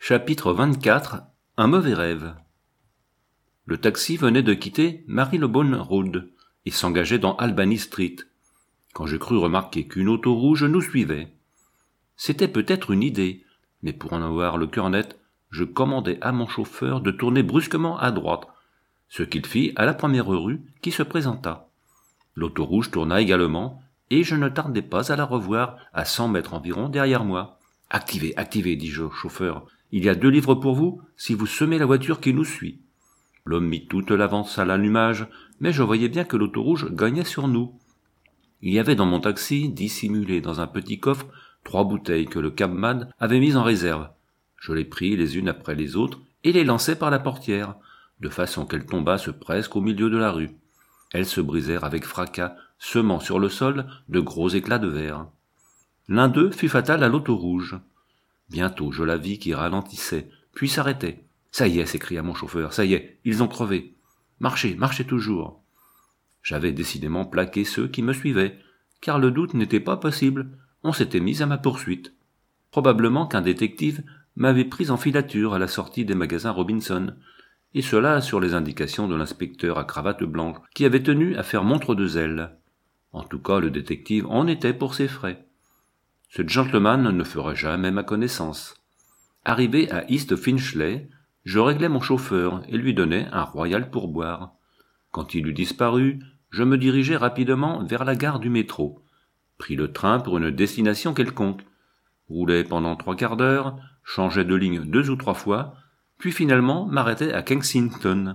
Chapitre 24. Un mauvais rêve. Le taxi venait de quitter Marylebone Road et s'engageait dans Albany Street, quand je crus remarquer qu'une auto rouge nous suivait. C'était peut-être une idée, mais pour en avoir le cœur net, je commandai à mon chauffeur de tourner brusquement à droite, ce qu'il fit à la première rue qui se présenta. L'auto rouge tourna également, et je ne tardai pas à la revoir à 100 mètres environ derrière moi. « Activez, dis-je au chauffeur. Il y a 2 livres pour vous, si vous semez la voiture qui nous suit. » L'homme mit toute l'avance à l'allumage, mais je voyais bien que l'auto rouge gagnait sur nous. Il y avait dans mon taxi, dissimulé dans un petit coffre, 3 bouteilles que le cabman avait mises en réserve. Je les pris les unes après les autres et les lançai par la portière, de façon qu'elles tombassent presque au milieu de la rue. Elles se brisèrent avec fracas, semant sur le sol de gros éclats de verre. L'un d'eux fut fatal à l'auto rouge. Bientôt je la vis qui ralentissait, puis s'arrêtait. « Ça y est » s'écria mon chauffeur, « ça y est, ils ont crevé. Marchez toujours. » J'avais décidément plaqué ceux qui me suivaient, car le doute n'était pas possible, on s'était mis à ma poursuite. Probablement qu'un détective m'avait pris en filature à la sortie des magasins Robinson, et cela sur les indications de l'inspecteur à cravate blanche, qui avait tenu à faire montre de zèle. En tout cas, le détective en était pour ses frais. Ce gentleman ne ferait jamais ma connaissance. Arrivé à East Finchley, je réglai mon chauffeur et lui donnai un royal pourboire. Quand il eut disparu, je me dirigeai rapidement vers la gare du métro, pris le train pour une destination quelconque, roulai pendant 3/4 d'heure, changeai de ligne 2 ou 3 fois, puis finalement m'arrêtai à Kensington.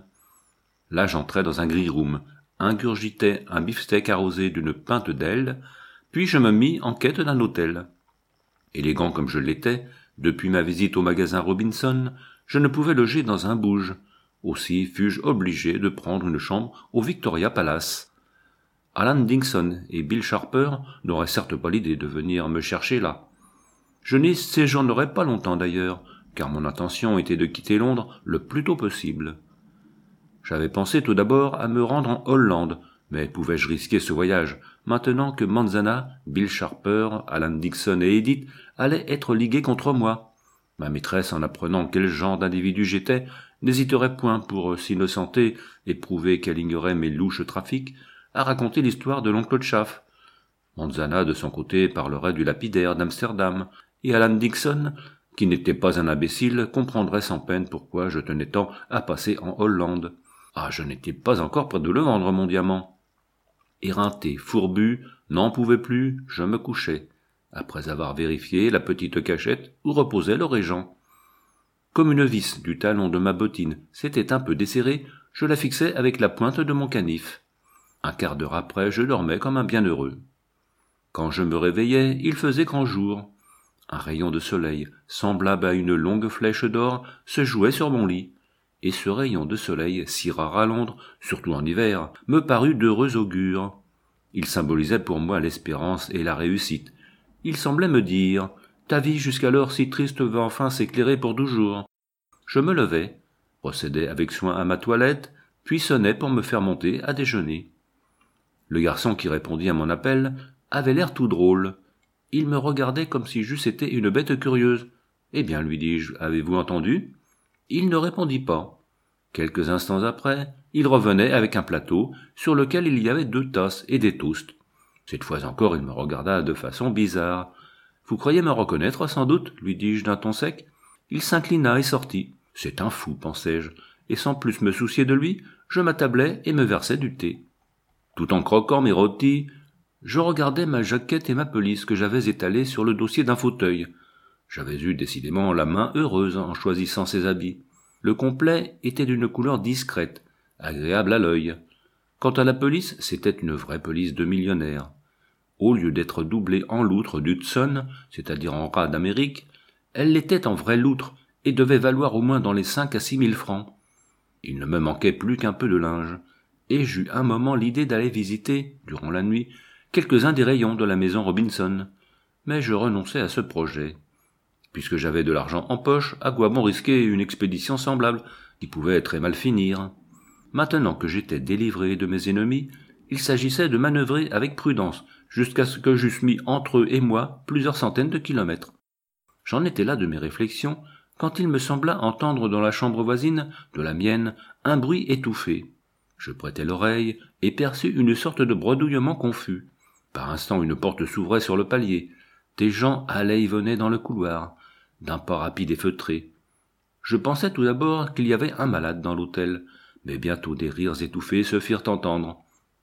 Là j'entrai dans un grille-room, ingurgitai un beefsteak arrosé d'une pinte d'aile, puis je me mis en quête d'un hôtel. Élégant comme je l'étais, depuis ma visite au magasin Robinson, je ne pouvais loger dans un bouge. Aussi fus-je obligé de prendre une chambre au Victoria Palace. Alan Dixon et Bill Sharper n'auraient certes pas l'idée de venir me chercher là. Je n'y séjournerai pas longtemps d'ailleurs, car mon intention était de quitter Londres le plus tôt possible. J'avais pensé tout d'abord à me rendre en Hollande, mais pouvais-je risquer ce voyage, maintenant que Manzana, Bill Sharper, Alan Dixon et Edith allaient être ligués contre moi? Ma maîtresse, en apprenant quel genre d'individu j'étais, n'hésiterait point pour s'innocenter et prouver qu'elle ignorait mes louches trafics, à raconter l'histoire de l'oncle Chaff. Manzana, de son côté, parlerait du lapidaire d'Amsterdam, et Alan Dixon, qui n'était pas un imbécile, comprendrait sans peine pourquoi je tenais tant à passer en Hollande. Ah, je n'étais pas encore prêt de le vendre, mon diamant. Éreinté, fourbu, n'en pouvais plus, je me couchai, après avoir vérifié la petite cachette où reposait le régent. Comme une vis du talon de ma bottine s'était un peu desserrée, je la fixai avec la pointe de mon canif. 1/4 d'heure après, je dormais comme un bienheureux. Quand je me réveillai, il faisait grand jour. Un rayon de soleil, semblable à une longue flèche d'or, se jouait sur mon lit. Et ce rayon de soleil, si rare à Londres, surtout en hiver, me parut d'heureux augure. Il symbolisait pour moi l'espérance et la réussite. Il semblait me dire « Ta vie jusqu'alors si triste va enfin s'éclairer pour toujours. » Je me levai, procédai avec soin à ma toilette, puis sonnai pour me faire monter à déjeuner. Le garçon qui répondit à mon appel avait l'air tout drôle. Il me regardait comme si j'eusse été une bête curieuse. « Eh bien, lui dis-je, avez-vous entendu ?» Il ne répondit pas. Quelques instants après, il revenait avec un plateau sur lequel il y avait 2 tasses et des toasts. Cette fois encore, il me regarda de façon bizarre. « Vous croyez me reconnaître, sans doute ?» lui dis-je d'un ton sec. Il s'inclina et sortit. « C'est un fou, pensai-je, et sans plus me soucier de lui, je m'attablai et me versai du thé. Tout en croquant mes rôtis, je regardais ma jaquette et ma pelisse que j'avais étalées sur le dossier d'un fauteuil. J'avais eu décidément la main heureuse en choisissant ces habits. Le complet était d'une couleur discrète, agréable à l'œil. Quant à la pelisse, c'était une vraie pelisse de millionnaire. Au lieu d'être doublée en loutre d'Hudson, c'est-à-dire en rat d'Amérique, elle l'était en vraie loutre et devait valoir au moins dans les 5 à 6 000 francs. Il ne me manquait plus qu'un peu de linge, et j'eus un moment l'idée d'aller visiter, durant la nuit, quelques-uns des rayons de la maison Robinson, mais je renonçai à ce projet. Puisque j'avais de l'argent en poche, à quoi bon risquer une expédition semblable, qui pouvait très mal finir? Maintenant que j'étais délivré de mes ennemis, il s'agissait de manœuvrer avec prudence, jusqu'à ce que j'eusse mis entre eux et moi plusieurs centaines de kilomètres. J'en étais là de mes réflexions, quand il me sembla entendre dans la chambre voisine de la mienne un bruit étouffé. Je prêtai l'oreille et perçus une sorte de bredouillement confus. Par instant une porte s'ouvrait sur le palier. Des gens allaient et venaient dans le couloir, d'un pas rapide et feutré. Je pensais tout d'abord qu'il y avait un malade dans l'hôtel, mais bientôt des rires étouffés se firent entendre.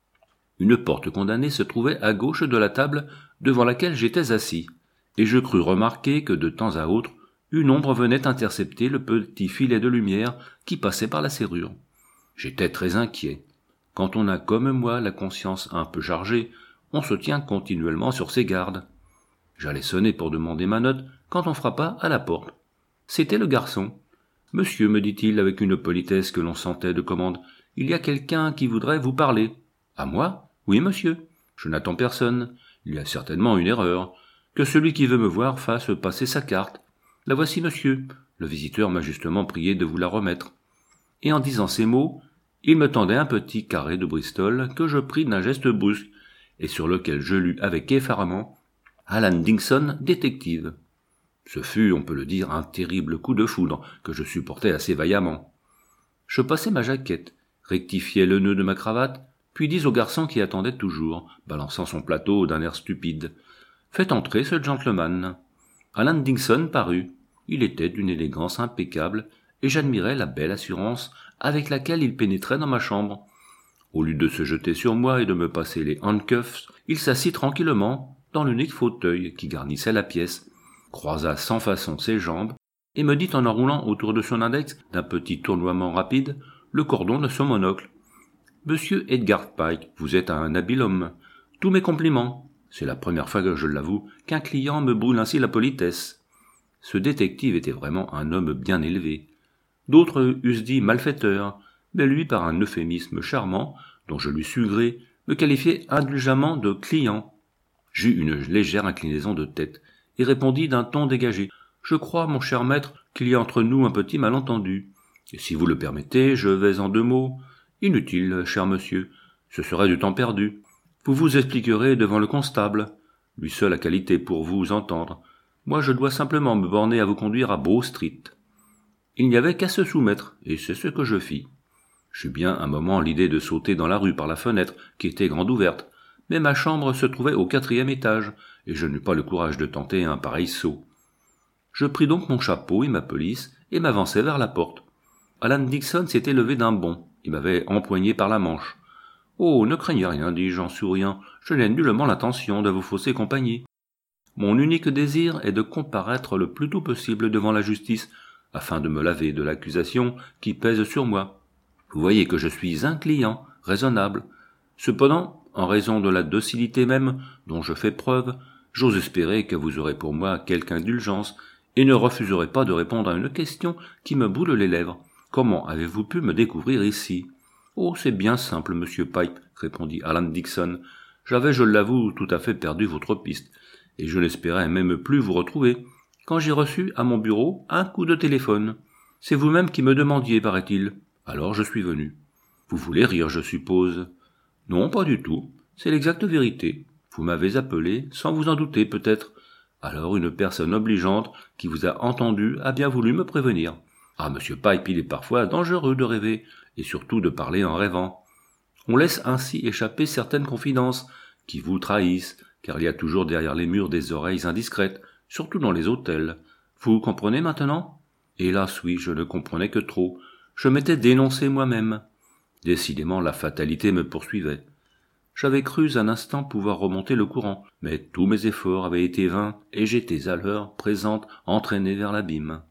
Une porte condamnée se trouvait à gauche de la table devant laquelle j'étais assis, et je crus remarquer que de temps à autre, une ombre venait intercepter le petit filet de lumière qui passait par la serrure. J'étais très inquiet. Quand on a comme moi la conscience un peu chargée, on se tient continuellement sur ses gardes. J'allais sonner pour demander ma note quand on frappa à la porte. C'était le garçon. « Monsieur, me dit-il avec une politesse que l'on sentait de commande, il y a quelqu'un qui voudrait vous parler. »« À moi ? Oui, monsieur. Je n'attends personne. Il y a certainement une erreur. Que celui qui veut me voir fasse passer sa carte. La voici, monsieur. Le visiteur m'a justement prié de vous la remettre. » Et en disant ces mots, il me tendait un petit carré de Bristol que je pris d'un geste brusque et sur lequel je lus avec effarement « Alan Dixon, détective ». Ce fut, on peut le dire, un terrible coup de foudre que je supportais assez vaillamment. Je passai ma jaquette, rectifiai le nœud de ma cravate, puis dis au garçon qui attendait toujours, balançant son plateau d'un air stupide. « Faites entrer ce gentleman. » Alan Dixon parut. Il était d'une élégance impeccable, et j'admirais la belle assurance avec laquelle il pénétrait dans ma chambre. Au lieu de se jeter sur moi et de me passer les handcuffs, il s'assit tranquillement dans l'unique fauteuil qui garnissait la pièce, croisa sans façon ses jambes, et me dit en enroulant autour de son index d'un petit tournoiement rapide le cordon de son monocle. « Monsieur Edgar Pike, vous êtes un habile homme. Tous mes compliments. C'est la première fois que je l'avoue qu'un client me brûle ainsi la politesse. » Ce détective était vraiment un homme bien élevé. D'autres eussent dit malfaiteur, mais lui, par un euphémisme charmant, dont je lui sus gré, me qualifiait indulgemment de client. J'eus une légère inclinaison de tête, et répondit d'un ton dégagé. « Je crois, mon cher maître, qu'il y a entre nous un petit malentendu. Et si vous le permettez, je vais en 2 mots. Inutile, cher monsieur, ce serait du temps perdu. Vous vous expliquerez devant le constable. Lui seul a qualité pour vous entendre. Moi, je dois simplement me borner à vous conduire à Bow Street. » Il n'y avait qu'à se soumettre, et c'est ce que je fis. J'eus bien un moment l'idée de sauter dans la rue par la fenêtre, qui était grande ouverte, mais ma chambre se trouvait au 4e étage, et je n'eus pas le courage de tenter un pareil saut. Je pris donc mon chapeau et ma pelisse, et m'avançai vers la porte. Alan Dixon s'était levé d'un bond, et m'avait empoigné par la manche. « Oh, ne craignez rien, dis-je en souriant, je n'ai nullement l'intention de vous fausser compagnie. Mon unique désir est de comparaître le plus tôt possible devant la justice, afin de me laver de l'accusation qui pèse sur moi. Vous voyez que je suis un client, raisonnable. Cependant, en raison de la docilité même dont je fais preuve, j'ose espérer que vous aurez pour moi quelque indulgence et ne refuserez pas de répondre à une question qui me brûle les lèvres. Comment avez-vous pu me découvrir ici ? » ?»« Oh, c'est bien simple, monsieur Pipe, » répondit Alan Dixon. « J'avais, je l'avoue, tout à fait perdu votre piste, et je n'espérais même plus vous retrouver, quand j'ai reçu à mon bureau un coup de téléphone. C'est vous-même qui me demandiez, paraît-il. Alors je suis venu. Vous voulez rire, je suppose ? Non, pas du tout. C'est l'exacte vérité. Vous m'avez appelé, sans vous en douter peut-être. Alors une personne obligeante qui vous a entendu a bien voulu me prévenir. Ah, monsieur Pipe, il est parfois dangereux de rêver, et surtout de parler en rêvant. On laisse ainsi échapper certaines confidences qui vous trahissent, car il y a toujours derrière les murs des oreilles indiscrètes, surtout dans les hôtels. Vous comprenez maintenant ? Hélas, oui, je ne comprenais que trop. Je m'étais dénoncé moi-même. Décidément, la fatalité me poursuivait. J'avais cru un instant pouvoir remonter le courant, mais tous mes efforts avaient été vains, et j'étais à l'heure présente entraîné vers l'abîme.